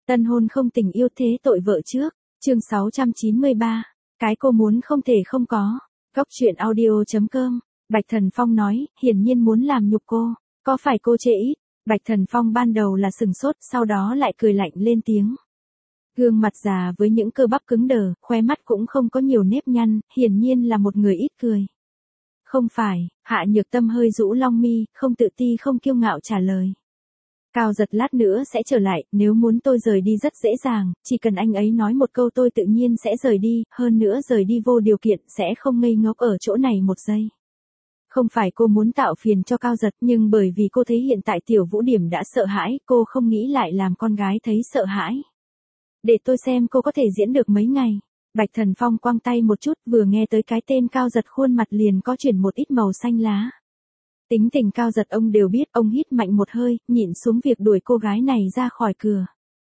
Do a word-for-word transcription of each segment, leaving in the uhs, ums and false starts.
Tân hôn không tình yêu thế tội vợ trước, chương sáu trăm chín mươi ba, cái cô muốn không thể không có. Góc truyện audio.com, Bạch Thần Phong nói, hiển nhiên muốn làm nhục cô, có phải cô chê ít? Bạch Thần Phong ban đầu là sừng sốt, sau đó lại cười lạnh lên tiếng. Gương mặt già với những cơ bắp cứng đờ, khóe mắt cũng không có nhiều nếp nhăn, hiển nhiên là một người ít cười. Không phải, Hạ Nhược Tâm hơi rũ long mi, không tự ti không kiêu ngạo trả lời. Cao Giật lát nữa sẽ trở lại, nếu muốn tôi rời đi rất dễ dàng, chỉ cần anh ấy nói một câu tôi tự nhiên sẽ rời đi, hơn nữa rời đi vô điều kiện sẽ không ngây ngốc ở chỗ này một giây. Không phải cô muốn tạo phiền cho Cao Giật, nhưng bởi vì cô thấy hiện tại Tiểu Vũ Điểm đã sợ hãi, cô không nghĩ lại làm con gái thấy sợ hãi. Để tôi xem cô có thể diễn được mấy ngày. Bạch Thần Phong quăng tay một chút, vừa nghe tới cái tên Cao Giật khuôn mặt liền có chuyển một ít màu xanh lá. Tính tình Cao Giật ông đều biết, ông hít mạnh một hơi, nhịn xuống việc đuổi cô gái này ra khỏi cửa.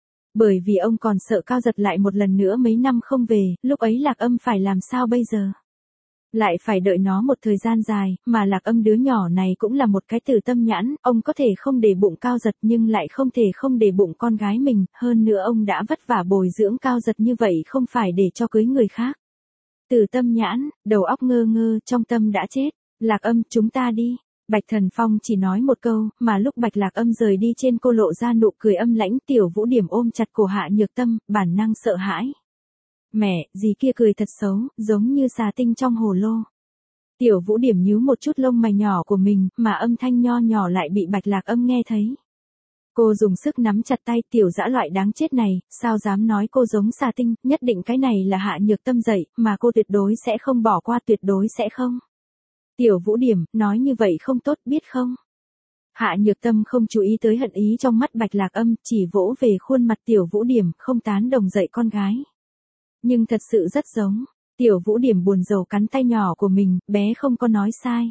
Bởi vì ông còn sợ Cao Giật lại một lần nữa mấy năm không về, lúc ấy Lạc Âm phải làm sao bây giờ? Lại phải đợi nó một thời gian dài, mà Lạc Âm đứa nhỏ này cũng là một cái tử tâm nhãn, ông có thể không để bụng Cao Giật nhưng lại không thể không để bụng con gái mình, hơn nữa ông đã vất vả bồi dưỡng Cao Giật như vậy không phải để cho cưới người khác. Tử tâm nhãn, đầu óc ngơ ngơ, trong tâm đã chết. Lạc Âm, chúng ta đi. Bạch Thần Phong chỉ nói một câu, mà lúc Bạch Lạc Âm rời đi trên cô lộ ra nụ cười âm lãnh. Tiểu Vũ Điểm ôm chặt cổ Hạ Nhược Tâm, bản năng sợ hãi. Mẹ, dì kia cười thật xấu, giống như xà tinh trong hồ lô. Tiểu Vũ Điểm nhíu một chút lông mày nhỏ của mình, mà âm thanh nho nhỏ lại bị Bạch Lạc Âm nghe thấy. Cô dùng sức nắm chặt tay, tiểu dã loại đáng chết này, sao dám nói cô giống xà tinh, nhất định cái này là Hạ Nhược Tâm dạy, mà cô tuyệt đối sẽ không bỏ qua, tuyệt đối sẽ không. Tiểu Vũ Điểm, nói như vậy không tốt biết không? Hạ Nhược Tâm không chú ý tới hận ý trong mắt Bạch Lạc Âm, chỉ vỗ về khuôn mặt Tiểu Vũ Điểm, không tán đồng dạy con gái. Nhưng thật sự rất giống. Tiểu Vũ Điểm buồn rầu cắn tay nhỏ của mình, bé không có nói sai.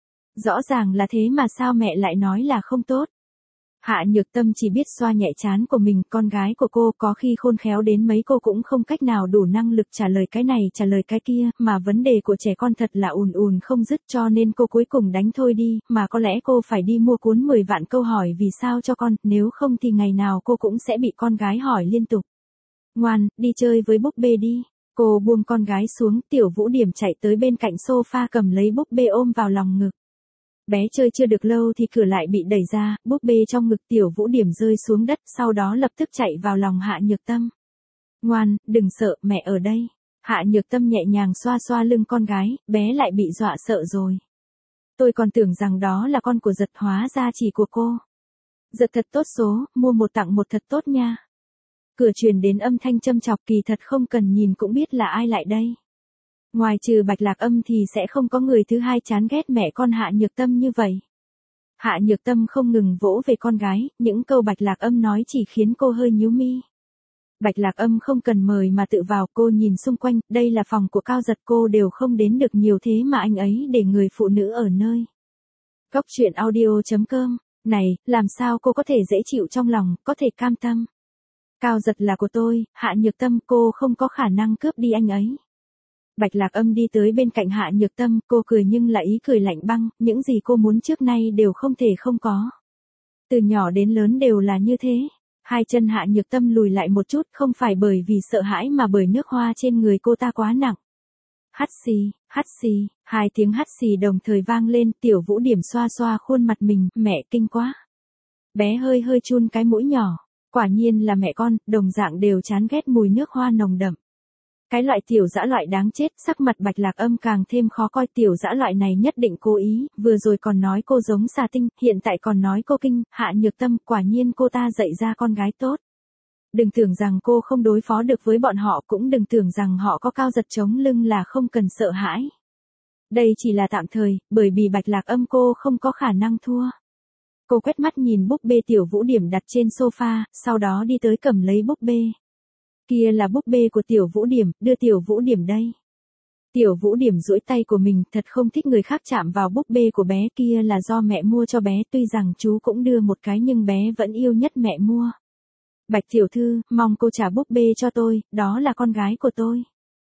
Rõ ràng là thế mà sao mẹ lại nói là không tốt. Hạ Nhược Tâm chỉ biết xoa nhẹ trán của mình, con gái của cô có khi khôn khéo đến mấy cô cũng không cách nào đủ năng lực trả lời cái này trả lời cái kia, mà vấn đề của trẻ con thật là ùn ùn không dứt cho nên cô cuối cùng đánh thôi đi, mà có lẽ cô phải đi mua cuốn mười vạn câu hỏi vì sao cho con, nếu không thì ngày nào cô cũng sẽ bị con gái hỏi liên tục. Ngoan, đi chơi với búp bê đi. Cô buông con gái xuống, Tiểu Vũ Điểm chạy tới bên cạnh sofa cầm lấy búp bê ôm vào lòng ngực. Bé chơi chưa được lâu thì cửa lại bị đẩy ra, búp bê trong ngực Tiểu Vũ Điểm rơi xuống đất, sau đó lập tức chạy vào lòng Hạ Nhược Tâm. Ngoan, đừng sợ, mẹ ở đây. Hạ Nhược Tâm nhẹ nhàng xoa xoa lưng con gái, bé lại bị dọa sợ rồi. Tôi còn tưởng rằng đó là con của Giật, hóa ra chỉ của cô. Giật thật tốt số, mua một tặng một thật tốt nha. Cửa truyền đến âm thanh châm chọc, kỳ thật không cần nhìn cũng biết là ai lại đây. Ngoài trừ Bạch Lạc Âm thì sẽ không có người thứ hai chán ghét mẹ con Hạ Nhược Tâm như vậy. Hạ Nhược Tâm không ngừng vỗ về con gái, những câu Bạch Lạc Âm nói chỉ khiến cô hơi nhíu mi. Bạch Lạc Âm không cần mời mà tự vào, cô nhìn xung quanh, đây là phòng của Cao Giật, cô đều không đến được nhiều thế mà anh ấy để người phụ nữ ở nơi. Góc truyện audio.com, này, làm sao cô có thể dễ chịu trong lòng, có thể cam tâm. Cao Giật là của tôi, Hạ Nhược Tâm, cô không có khả năng cướp đi anh ấy. Bạch Lạc Âm đi tới bên cạnh Hạ Nhược Tâm, cô cười nhưng là ý cười lạnh băng, những gì cô muốn trước nay đều không thể không có. Từ nhỏ đến lớn đều là như thế. Hai chân Hạ Nhược Tâm lùi lại một chút, không phải bởi vì sợ hãi mà bởi nước hoa trên người cô ta quá nặng. Hắt xì, hắt xì, hai tiếng hắt xì đồng thời vang lên, Tiểu Vũ Điểm xoa xoa khuôn mặt mình, mẹ kinh quá. Bé hơi hơi chun cái mũi nhỏ. Quả nhiên là mẹ con, đồng dạng đều chán ghét mùi nước hoa nồng đậm. Cái loại tiểu dã loại đáng chết, sắc mặt Bạch Lạc Âm càng thêm khó coi, tiểu dã loại này nhất định cố ý, vừa rồi còn nói cô giống xà tinh, hiện tại còn nói cô kinh, Hạ Nhược Tâm, quả nhiên cô ta dạy ra con gái tốt. Đừng tưởng rằng cô không đối phó được với bọn họ, cũng đừng tưởng rằng họ có Cao Giật chống lưng là không cần sợ hãi. Đây chỉ là tạm thời, bởi vì Bạch Lạc Âm cô không có khả năng thua. Cô quét mắt nhìn búp bê Tiểu Vũ Điểm đặt trên sofa, sau đó đi tới cầm lấy búp bê. Kia là búp bê của Tiểu Vũ Điểm, đưa Tiểu Vũ Điểm đây. Tiểu Vũ Điểm duỗi tay của mình, thật không thích người khác chạm vào búp bê của bé, kia là do mẹ mua cho bé, tuy rằng chú cũng đưa một cái nhưng bé vẫn yêu nhất mẹ mua. Bạch tiểu thư, mong cô trả búp bê cho tôi, đó là con gái của tôi.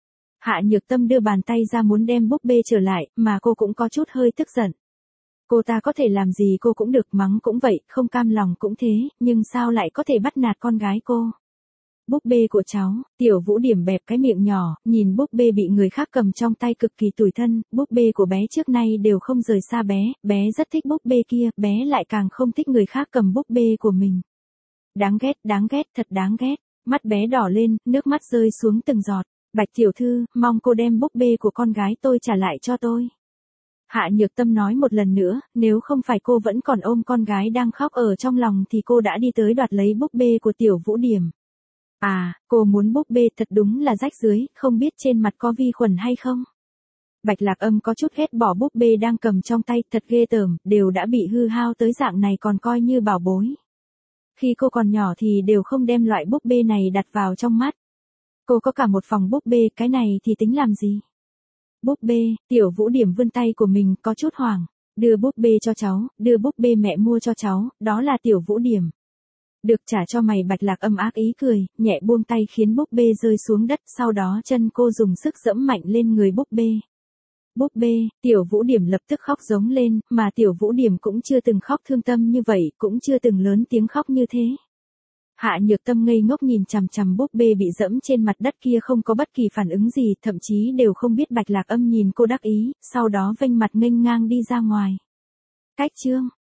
Hạ Nhược Tâm đưa bàn tay ra muốn đem búp bê trở lại, mà cô cũng có chút hơi tức giận. Cô ta có thể làm gì cô cũng được, mắng cũng vậy, không cam lòng cũng thế, nhưng sao lại có thể bắt nạt con gái cô. Búp bê của cháu, Tiểu Vũ Điểm bẹp cái miệng nhỏ, nhìn búp bê bị người khác cầm trong tay cực kỳ tủi thân, búp bê của bé trước nay đều không rời xa bé, bé rất thích búp bê kia, bé lại càng không thích người khác cầm búp bê của mình. Đáng ghét, đáng ghét, thật đáng ghét, mắt bé đỏ lên, nước mắt rơi xuống từng giọt, Bạch tiểu thư, mong cô đem búp bê của con gái tôi trả lại cho tôi. Hạ Nhược Tâm nói một lần nữa, nếu không phải cô vẫn còn ôm con gái đang khóc ở trong lòng thì cô đã đi tới đoạt lấy búp bê của Tiểu Vũ Điểm. À, cô muốn búp bê thật đúng là rách rưới, không biết trên mặt có vi khuẩn hay không? Bạch Lạc Âm có chút ghét bỏ búp bê đang cầm trong tay, thật ghê tởm, đều đã bị hư hao tới dạng này còn coi như bảo bối. Khi cô còn nhỏ thì đều không đem loại búp bê này đặt vào trong mắt. Cô có cả một phòng búp bê, cái này thì tính làm gì? Búp bê, Tiểu Vũ Điểm vươn tay của mình có chút hoảng, đưa búp bê cho cháu, đưa búp bê mẹ mua cho cháu, đó là Tiểu Vũ Điểm. Được trả cho mày. Bạch Lạc Âm ác ý cười, nhẹ buông tay khiến búp bê rơi xuống đất, sau đó chân cô dùng sức giẫm mạnh lên người búp bê. Búp bê, Tiểu Vũ Điểm lập tức khóc giống lên, mà Tiểu Vũ Điểm cũng chưa từng khóc thương tâm như vậy, cũng chưa từng lớn tiếng khóc như thế. Hạ Nhược Tâm ngây ngốc nhìn chằm chằm búp bê bị dẫm trên mặt đất kia không có bất kỳ phản ứng gì, thậm chí đều không biết Bạch Lạc Âm nhìn cô đắc ý, sau đó vênh mặt nghênh ngang đi ra ngoài. Cách chương